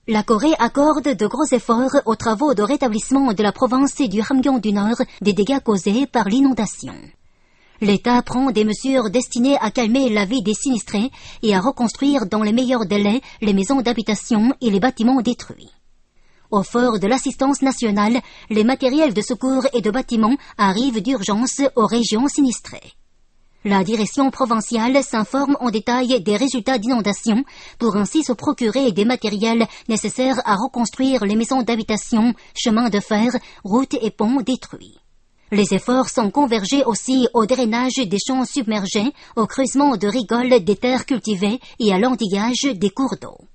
La Corée accorde de gros efforts aux travaux de rétablissement de la province du Hamgyong du Nord des dégâts causés par l'inondation. L'État prend des mesures destinées à calmer la vie des sinistrés et à reconstruire dans les meilleurs délais les maisons d'habitation et les bâtiments détruits. Au fort de l'assistance nationale, les matériels de secours et de bâtiments arrivent d'urgence aux régions sinistrées. La direction provinciale s'informe en détail des résultats d'inondation pour ainsi se procurer des matériels nécessaires à reconstruire les maisons d'habitation, chemins de fer, routes et ponts détruits. Les efforts sont convergés aussi au drainage des champs submergés, au creusement de rigoles des terres cultivées et à l'endiguage des cours d'eau.